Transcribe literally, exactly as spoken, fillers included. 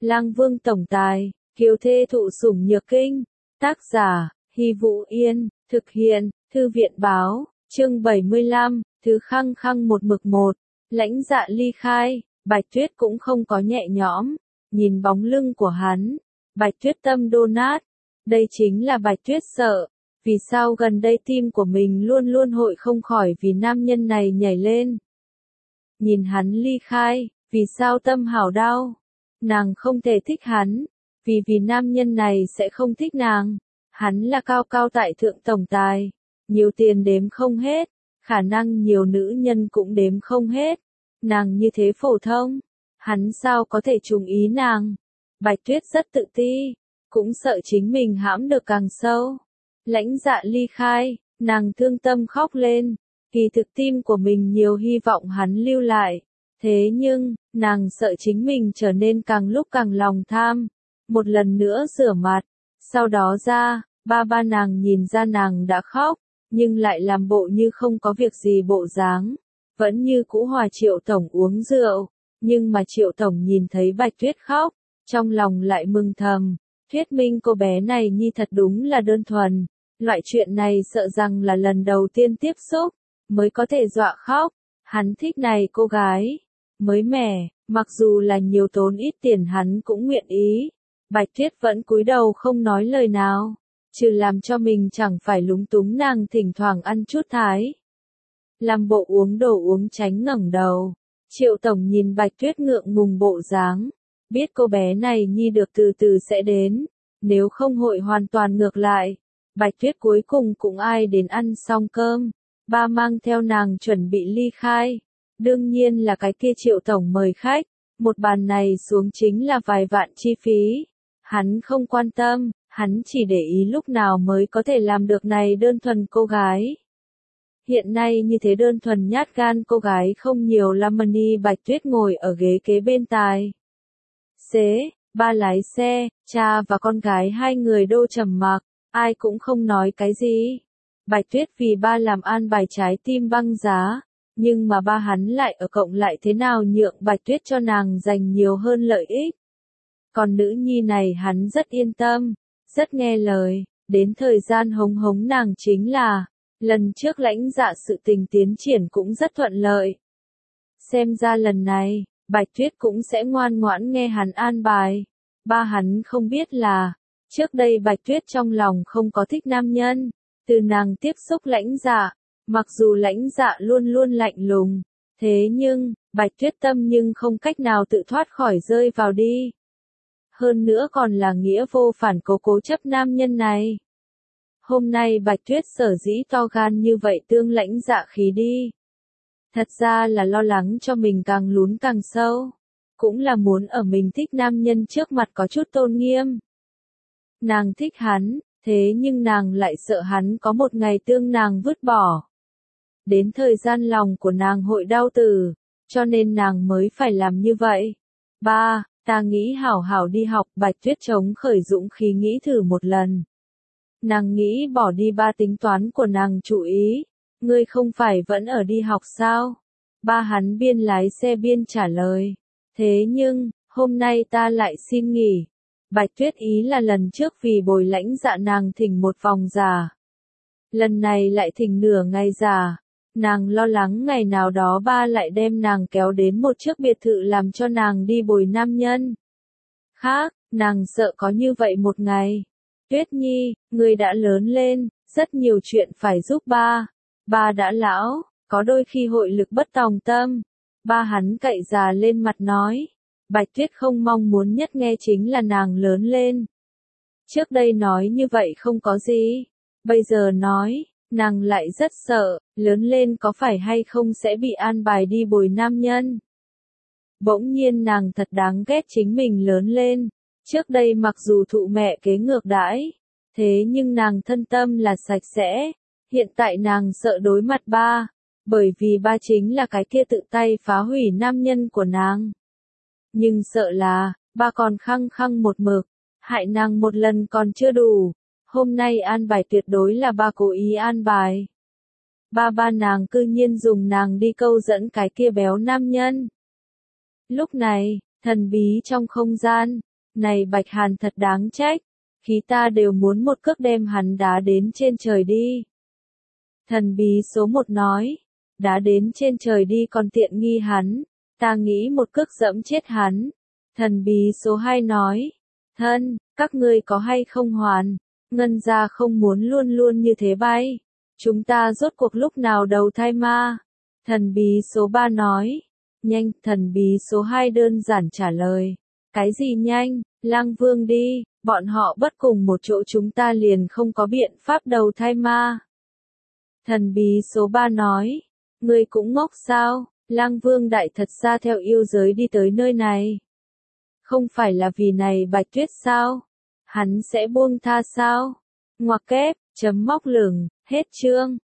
Lang Vương tổng tài, kiều thê thụ sủng nhược kinh. Tác giả, Hy Vũ Yên, thực hiện, Thư viện báo, chương bảy mươi lăm, thứ khăng khăng một mực một. Lãnh Dạ ly khai, Bạch Tuyết cũng không có nhẹ nhõm, nhìn bóng lưng của hắn. Bạch Tuyết tâm đô nát, đây chính là Bạch Tuyết sợ. Vì sao gần đây tim của mình luôn luôn hội không khỏi vì nam nhân này nhảy lên. Nhìn hắn ly khai, vì sao tâm hảo đau. Nàng không thể thích hắn, vì vì nam nhân này sẽ không thích nàng. Hắn là cao cao tại thượng tổng tài, nhiều tiền đếm không hết, khả năng nhiều nữ nhân cũng đếm không hết. Nàng như thế phổ thông, hắn sao có thể trùng ý nàng. Bạch Tuyết rất tự ti, cũng sợ chính mình hãm được càng sâu. Lãnh Dạ ly khai, nàng thương tâm khóc lên, kỳ thực tim của mình nhiều hy vọng hắn lưu lại. Thế nhưng, nàng sợ chính mình trở nên càng lúc càng lòng tham. Một lần nữa rửa mặt, sau đó ra, ba ba nàng nhìn ra nàng đã khóc, nhưng lại làm bộ như không có việc gì bộ dáng. Vẫn như cũ hòa Triệu Tổng uống rượu, nhưng mà Triệu Tổng nhìn thấy Bạch Tuyết khóc, trong lòng lại mừng thầm. Thuyết minh cô bé này nhi thật đúng là đơn thuần. Loại chuyện này sợ rằng là lần đầu tiên tiếp xúc, mới có thể dọa khóc. Hắn thích này cô gái, mới mẻ, mặc dù là nhiều tốn ít tiền hắn cũng nguyện ý. Bạch Tuyết vẫn cúi đầu không nói lời nào, trừ làm cho mình chẳng phải lúng túng nàng thỉnh thoảng ăn chút thái. Làm bộ uống đồ uống tránh ngẩng đầu. Triệu Tổng nhìn Bạch Tuyết ngượng ngùng bộ dáng, biết cô bé này nhi được từ từ sẽ đến, nếu không hội hoàn toàn ngược lại. Bạch Tuyết cuối cùng cũng ai đến ăn xong cơm, ba mang theo nàng chuẩn bị ly khai. Đương nhiên là cái kia Triệu Tổng mời khách, một bàn này xuống chính là vài vạn chi phí. Hắn không quan tâm, hắn chỉ để ý lúc nào mới có thể làm được này đơn thuần cô gái. Hiện nay như thế đơn thuần nhát gan cô gái không nhiều lắm. Mani Bạch Tuyết ngồi ở ghế kế bên tài xế, ba lái xe, cha và con gái hai người đô trầm mặc, ai cũng không nói cái gì. Bạch Tuyết vì ba làm an bài trái tim băng giá, nhưng mà ba hắn lại ở cộng lại thế nào nhượng Bạch Tuyết cho nàng giành nhiều hơn lợi ích. Còn nữ nhi này hắn rất yên tâm, rất nghe lời, đến thời gian hống hống nàng chính là, lần trước Lãnh Dạ sự tình tiến triển cũng rất thuận lợi. Xem ra lần này, Bạch Tuyết cũng sẽ ngoan ngoãn nghe hắn an bài. Ba hắn không biết là, trước đây Bạch Tuyết trong lòng không có thích nam nhân, từ nàng tiếp xúc Lãnh Dạ, mặc dù Lãnh Dạ luôn luôn lạnh lùng, thế nhưng, Bạch Tuyết tâm nhưng không cách nào tự thoát khỏi rơi vào đi. Hơn nữa còn là nghĩa vô phản cố cố chấp nam nhân này. Hôm nay Bạch Tuyết sở dĩ to gan như vậy tương Lãnh Dạ khí đi. Thật ra là lo lắng cho mình càng lún càng sâu. Cũng là muốn ở mình thích nam nhân trước mặt có chút tôn nghiêm. Nàng thích hắn, thế nhưng nàng lại sợ hắn có một ngày tương nàng vứt bỏ. Đến thời gian lòng của nàng hội đau tử, cho nên nàng mới phải làm như vậy. Ba, ta nghĩ hảo hảo đi học. Bạch Tuyết chống khởi dũng khí nghĩ thử một lần. Nàng nghĩ bỏ đi ba tính toán của nàng chú ý. Ngươi không phải vẫn ở đi học sao? Ba hắn biên lái xe biên trả lời. Thế nhưng, hôm nay ta lại xin nghỉ. Bạch Tuyết ý là lần trước vì bồi Lãnh Dạ nàng thỉnh một vòng giả. Lần này lại thỉnh nửa ngày giả. Nàng lo lắng ngày nào đó ba lại đem nàng kéo đến một chiếc biệt thự làm cho nàng đi bồi nam nhân. Khác, nàng sợ có như vậy một ngày. Tuyết nhi, ngươi đã lớn lên, rất nhiều chuyện phải giúp ba. Ba đã lão, có đôi khi hội lực bất tòng tâm. Ba hắn cậy già lên mặt nói. Bạch Tuyết không mong muốn nhất nghe chính là nàng lớn lên. Trước đây nói như vậy không có gì. Bây giờ nói, nàng lại rất sợ, lớn lên có phải hay không sẽ bị an bài đi bồi nam nhân. Bỗng nhiên nàng thật đáng ghét chính mình lớn lên. Trước đây mặc dù thụ mẹ kế ngược đãi, thế nhưng nàng thân tâm là sạch sẽ. Hiện tại nàng sợ đối mặt ba, bởi vì ba chính là cái kia tự tay phá hủy nam nhân của nàng. Nhưng sợ là, ba còn khăng khăng một mực, hại nàng một lần còn chưa đủ. Hôm nay an bài tuyệt đối là ba cố ý an bài. Ba ba nàng cư nhiên dùng nàng đi câu dẫn cái kia béo nam nhân. Lúc này, thần bí trong không gian, Này Bạch Hàn thật đáng trách, khí ta đều muốn một cước đem hắn đá đến trên trời đi. Thần bí số một nói, đá đến trên trời đi còn tiện nghi hắn, ta nghĩ một cước dẫm chết hắn. Thần bí số hai nói, thân, các ngươi có hay không hoàn, ngân gia không muốn luôn luôn như thế bay. Chúng ta rốt cuộc lúc nào đầu thai ma? Thần bí số ba nói, nhanh, thần bí số hai đơn giản trả lời. Cái gì nhanh, Lang Vương đi, bọn họ bất cùng một chỗ chúng ta liền không có biện pháp đầu thai ma. Thần bí số ba nói, ngươi cũng ngốc sao, Lang Vương đại thật ra theo yêu giới đi tới nơi này. Không phải là vì này Bạch Tuyết sao? Hắn sẽ buông tha sao? Ngoặc kép, chấm móc lửng, hết chương.